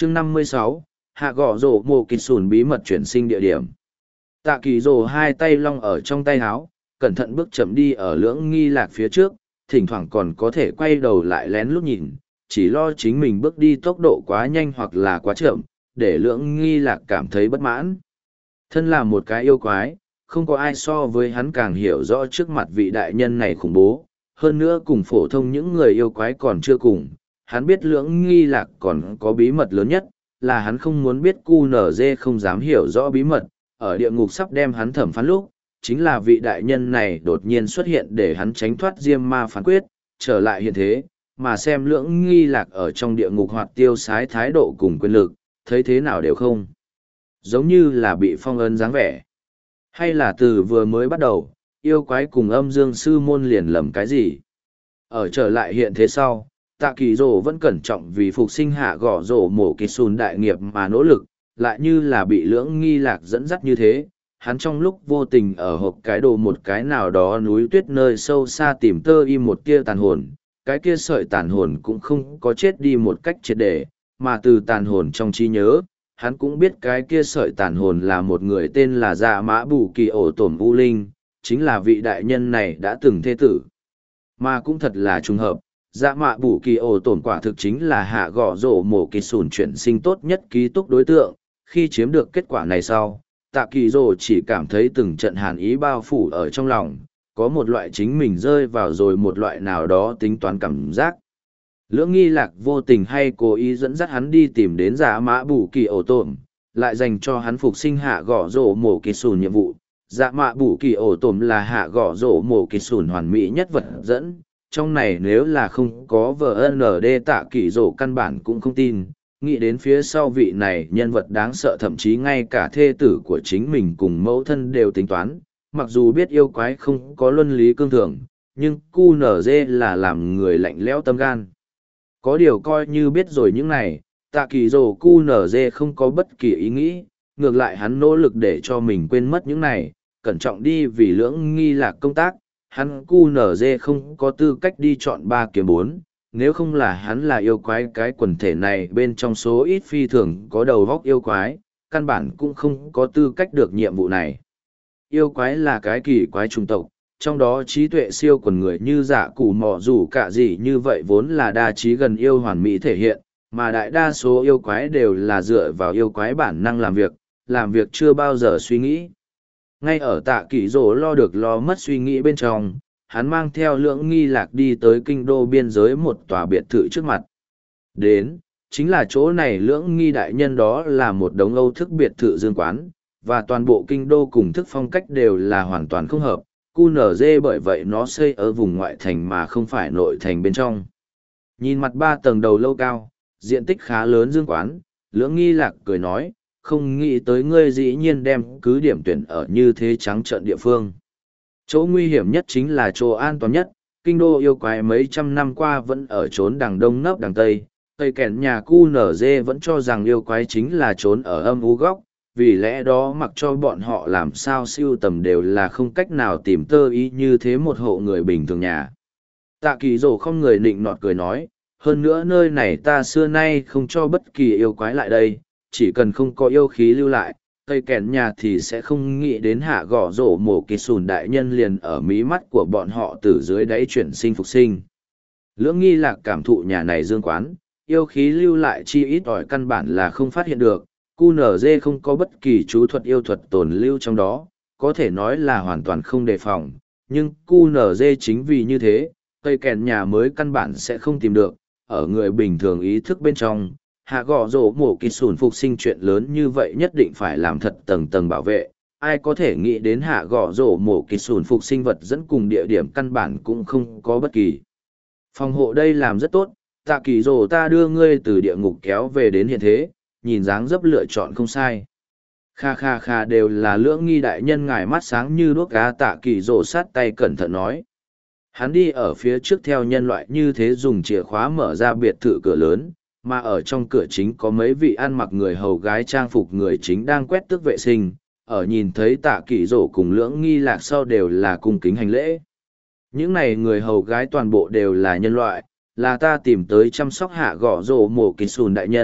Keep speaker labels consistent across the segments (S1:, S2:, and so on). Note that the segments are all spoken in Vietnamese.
S1: chương 56, hạ gõ rổ mồ kịch sùn bí mật chuyển sinh địa điểm. Tạ kỳ rồ hai tay long ở trong tay áo, cẩn thận bước chậm đi ở lưỡng nghi lạc phía trước, thỉnh thoảng còn có thể quay đầu lại lén lút nhìn, chỉ lo chính mình bước đi tốc độ quá nhanh hoặc là quá chậm, để lưỡng nghi lạc cảm thấy bất mãn. Thân là một cái yêu quái, không có ai so với hắn càng hiểu rõ trước mặt vị đại nhân này khủng bố, hơn nữa cùng phổ thông những người yêu quái còn chưa cùng, hắn biết lưỡng nghi lạc còn có bí mật lớn nhất, là hắn không muốn biết QNZ không dám hiểu rõ bí mật, ở địa ngục sắp đem hắn thẩm phán lúc, chính là vị đại nhân này đột nhiên xuất hiện để hắn tránh thoát diêm ma phán quyết, trở lại hiện thế, mà xem lưỡng nghi lạc ở trong địa ngục hoạt tiêu sái thái độ cùng quyền lực, thấy thế nào đều không. Giống như là bị phong ấn dáng vẻ. Hay là từ vừa mới bắt đầu, yêu quái cùng âm dương sư môn liền lầm cái gì. Ở trở lại hiện thế sau, tạ kỳ rồ vẫn cẩn trọng vì phục sinh hạ gõ rổ mổ kỳ sùn đại nghiệp mà nỗ lực, lại như là bị lưỡng nghi lạc dẫn dắt như thế. Hắn trong lúc vô tình ở hộp cái đồ một cái nào đó núi tuyết nơi sâu xa tìm tơ y một tia tàn hồn, cái kia sợi tàn hồn cũng không có chết đi một cách triệt để, mà từ tàn hồn trong trí nhớ, hắn cũng biết cái kia sợi tàn hồn là một người tên là Dạ Mã Bù Kỳ Ổ Tổm U Linh, chính là vị đại nhân này đã từng thê tử. Mà cũng thật là trùng hợp, Dạ Mã Bù Kỳ Ổ Tổm quả thực chính là hạ gõ rổ mổ kỳ sùn chuyển sinh tốt nhất ký túc đối tượng, khi chiếm được kết quả này sau. Tạ kỳ rồ chỉ cảm thấy từng trận hàn ý bao phủ ở trong lòng, có một loại chính mình rơi vào rồi một loại nào đó tính toán cảm giác. Lưỡng nghi lạc vô tình hay cố ý dẫn dắt hắn đi tìm đến Dạ Mã Bù Kỳ Ổ Tổm, lại dành cho hắn phục sinh hạ gõ rổ mổ kỳ sùn nhiệm vụ. Dạ Mã Bù Kỳ Ổ Tổm là hạ gõ rổ mổ kỳ sùn hoàn mỹ nhất vật dẫn, trong này nếu là không có VND Tạ kỳ rồ căn bản cũng không tin. Nghĩ đến phía sau vị này nhân vật đáng sợ, thậm chí ngay cả thê tử của chính mình cùng mẫu thân đều tính toán, mặc dù biết yêu quái không có luân lý cương thường, nhưng QNZ là làm người lạnh lẽo tâm gan. Có điều coi như biết rồi những này, tạ kỳ rồ QNZ không có bất kỳ ý nghĩ, ngược lại hắn nỗ lực để cho mình quên mất những này, cẩn trọng đi vì lưỡng nghi lạc công tác, hắn QNZ không có tư cách đi chọn 3 kiếm 4. Nếu không là hắn là yêu quái, cái quần thể này bên trong số ít phi thường có đầu góc yêu quái, căn bản cũng không có tư cách được nhiệm vụ này. Yêu quái là cái kỳ quái chủng tộc, trong đó trí tuệ siêu quần người như dạ củ mò dù cả gì như vậy vốn là đa trí gần yêu hoàn mỹ thể hiện, mà đại đa số yêu quái đều là dựa vào yêu quái bản năng làm việc chưa bao giờ suy nghĩ. Ngay ở tạ kỷ rổ lo được lo mất suy nghĩ bên trong, hắn mang theo lưỡng nghi lạc đi tới kinh đô biên giới một tòa biệt thự trước mặt. Đến, chính là chỗ này lưỡng nghi đại nhân đó là một đống Âu thức biệt thự dương quán, và toàn bộ kinh đô cùng thức phong cách đều là hoàn toàn không hợp. QNZ bởi vậy nó xây ở vùng ngoại thành mà không phải nội thành bên trong. Nhìn mặt 3 tầng đầu lâu cao, diện tích khá lớn dương quán, lưỡng nghi lạc cười nói, không nghĩ tới ngươi dĩ nhiên đem cứ điểm tuyển ở như thế trắng trợn địa phương. Chỗ nguy hiểm nhất chính là chỗ an toàn nhất, kinh đô yêu quái mấy trăm năm qua vẫn ở trốn đằng đông nấp đằng tây, cây kèn nhà QNZ vẫn cho rằng yêu quái chính là trốn ở âm u góc, vì lẽ đó mặc cho bọn họ làm sao siêu tầm đều là không cách nào tìm tơ ý như thế một hộ người bình thường nhà. Tạ kỳ rồ không người nịnh nọt cười nói, hơn nữa nơi này ta xưa nay không cho bất kỳ yêu quái lại đây, chỉ cần không có yêu khí lưu lại, cây kèn nhà thì sẽ không nghĩ đến hạ gõ rổ mổ kỳ sùn đại nhân liền ở mí mắt của bọn họ từ dưới đáy chuyển sinh phục sinh. Lưỡng nghi lạc cảm thụ nhà này dương quán, yêu khí lưu lại chi ít ỏi căn bản là không phát hiện được, QNZ không có bất kỳ chú thuật yêu thuật tồn lưu trong đó, có thể nói là hoàn toàn không đề phòng, nhưng QNZ chính vì như thế, cây kèn nhà mới căn bản sẽ không tìm được, ở người bình thường ý thức bên trong. Hạ gõ rổ mổ kỳ sùn phục sinh chuyện lớn như vậy nhất định phải làm thật tầng tầng bảo vệ, ai có thể nghĩ đến hạ gõ rổ mổ kỳ sùn phục sinh vật dẫn cùng địa điểm căn bản cũng không có bất kỳ. Phòng hộ đây làm rất tốt, tạ kỳ rổ ta đưa ngươi từ địa ngục kéo về đến hiện thế, nhìn dáng dấp lựa chọn không sai. Kha kha đều là lưỡng nghi đại nhân ngài mắt sáng như đuốc gà, tạ kỳ rổ sát tay cẩn thận nói. Hắn đi ở phía trước theo nhân loại như thế dùng chìa khóa mở ra biệt thự cửa lớn, mà ở trong cửa chính có mấy vị ăn mặc người hầu gái trang phục người chính đang quét tước vệ sinh, ở nhìn thấy tạ kỷ rổ cùng lưỡng nghi lạc sau đều là cung kính hành lễ. Những này người hầu gái toàn bộ đều là nhân loại, là ta tìm tới chăm sóc hạ gõ rổ mổ kỳ sùn đại nhân,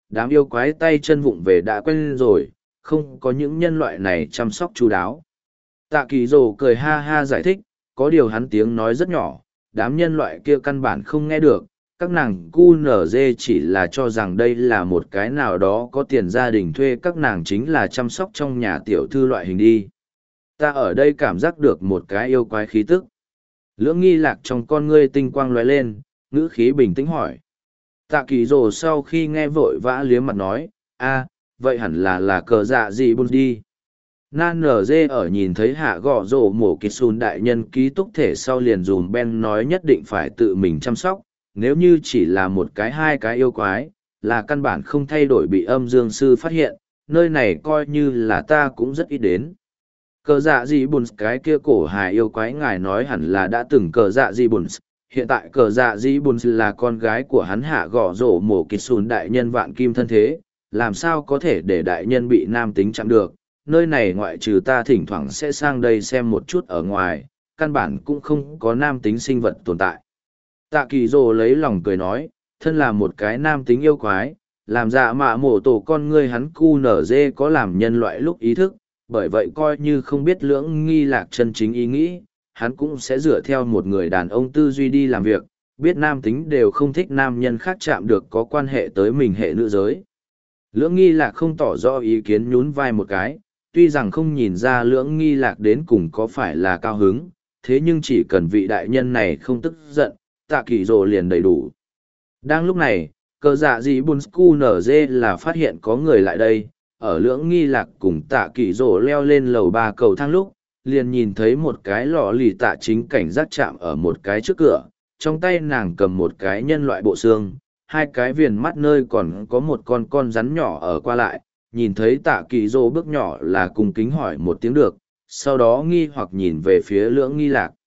S1: đám yêu quái tay chân vụng về đã quen rồi, không có những nhân loại này chăm sóc chu đáo. Tạ kỳ rồ cười ha ha giải thích, có điều hắn tiếng nói rất nhỏ, đám nhân loại kia căn bản không nghe được, các nàng QNZ chỉ là cho rằng đây là một cái nào đó có tiền gia đình thuê các nàng chính là chăm sóc trong nhà tiểu thư loại hình đi. Ta ở đây cảm giác được một cái yêu quái khí tức. Lưỡng nghi lạc trong con ngươi tinh quang lóe lên, ngữ khí bình tĩnh hỏi. Tạ kỳ rồ sau khi nghe vội vã liếm mặt nói, a, vậy hẳn là cờ dạ gì bùn đi. Nan nở dê ở nhìn thấy hạ gõ rồ mổ kịch xùn đại nhân ký túc thể sau liền dùm Ben nói nhất định phải tự mình chăm sóc, nếu như chỉ là một cái hai cái yêu quái, là căn bản không thay đổi bị âm dương sư phát hiện, nơi này coi như là ta cũng rất ít đến. Cờ dạ gì bùn cái kia cổ hài yêu quái ngài nói hẳn là đã từng cờ dạ gì bùn. Hiện tại cờ dạ gì bùn là con gái của hắn hạ gõ rổ mổ kịch xùn đại nhân vạn kim thân thế, làm sao có thể để đại nhân bị nam tính chạm được. Nơi này ngoại trừ ta thỉnh thoảng sẽ sang đây xem một chút ở ngoài, căn bản cũng không có nam tính sinh vật tồn tại. Tạ kỳ rồ lấy lòng cười nói, thân là một cái nam tính yêu quái, làm dạ mạ mổ tổ con ngươi hắn cu nở dê có làm nhân loại lúc ý thức, bởi vậy coi như không biết lưỡng nghi lạc chân chính ý nghĩ, hắn cũng sẽ dựa theo một người đàn ông tư duy đi làm việc, biết nam tính đều không thích nam nhân khác chạm được có quan hệ tới mình hệ nữ giới. Lưỡng nghi lạc không tỏ rõ ý kiến nhún vai một cái, tuy rằng không nhìn ra lưỡng nghi lạc đến cùng có phải là cao hứng, thế nhưng chỉ cần vị đại nhân này không tức giận, tạ kỳ rồ liền đầy đủ. Đang lúc này, cờ dạ gì bùn scu nở dê là phát hiện có người lại đây, ở lưỡng nghi lạc cùng tạ kỳ rồ leo lên lầu 3 cầu thang lúc, liền nhìn thấy một cái lò lì tạ chính cảnh giác chạm ở một cái trước cửa, trong tay nàng cầm một cái nhân loại bộ xương, hai cái viền mắt nơi còn có một con rắn nhỏ ở qua lại, nhìn thấy tạ kỳ rồ bước nhỏ là cùng kính hỏi một tiếng được, sau đó nghi hoặc nhìn về phía lưỡng nghi lạc.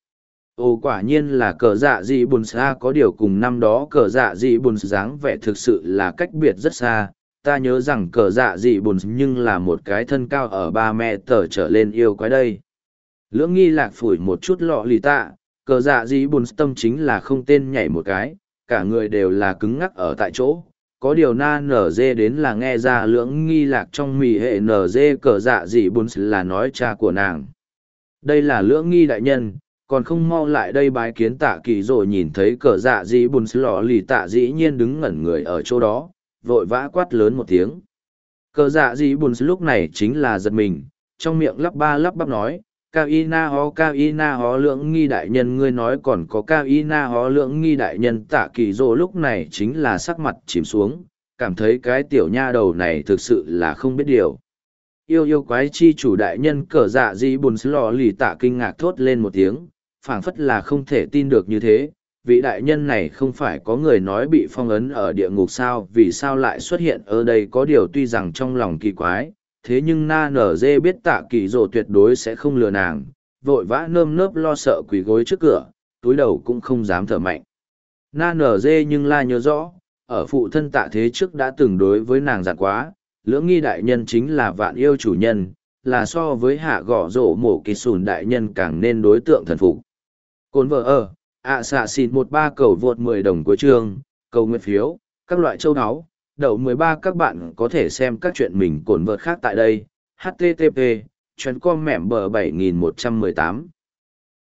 S1: Ồ quả nhiên là cờ dạ dị bùn xa, có điều cùng năm đó cờ dạ dị bùn dáng vẻ thực sự là cách biệt rất xa. Ta nhớ rằng cờ dạ dị bùn nhưng là một cái thân cao ở 3 mét trở lên yêu quái đây. Lưỡng nghi lạc phủi một chút lọ lì tạ, cờ dạ dị bùn tâm chính là không tên nhảy một cái, cả người đều là cứng ngắc ở tại chỗ. Có điều na nở dê đến là nghe ra lưỡng nghi lạc trong mì hệ nở dê cờ dạ dị bùn là nói cha của nàng. Đây là lưỡng nghi đại nhân, còn không mau lại đây bái kiến tạ kỳ rồi nhìn thấy cờ dạ dĩ bùn lò lì tạ dĩ nhiên đứng ngẩn người ở chỗ đó, vội vã quát lớn một tiếng. Cờ dạ dĩ bùn lúc này chính là giật mình, trong miệng lắp ba lắp bắp nói, cao y na ho lưỡng nghi đại nhân ngươi nói còn có cao y na ho lưỡng nghi đại nhân tạ kỳ rồi lúc này chính là sắc mặt chìm xuống, cảm thấy cái tiểu nha đầu này thực sự là không biết điều. Yêu quái chi chủ đại nhân cờ dạ dĩ bùn lò lì tạ kinh ngạc thốt lên một tiếng, phảng phất là không thể tin được như thế, vị đại nhân này không phải có người nói bị phong ấn ở địa ngục sao, vì sao lại xuất hiện ở đây, có điều tuy rằng trong lòng kỳ quái, thế nhưng na nở dê biết tạ kỳ rồ tuyệt đối sẽ không lừa nàng, vội vã nơm nớp lo sợ quỳ gối trước cửa, túi đầu cũng không dám thở mạnh. Na nở dê nhưng la nhớ rõ, ở phụ thân tạ thế trước đã từng đối với nàng dặn quá, lưỡng nghi đại nhân chính là vạn yêu chủ nhân, là so với hạ gõ rổ mổ kỳ sùn đại nhân càng nên đối tượng thần phục. Cồn vợ ở, xạ xịn 13 cầu vượt 10 đồng cuối chương, cầu nguyện phiếu, các loại châu áo, đậu 13 các bạn có thể xem các chuyện mình cồn vợt khác tại đây, http, chuyến com mẹm bờ 7118.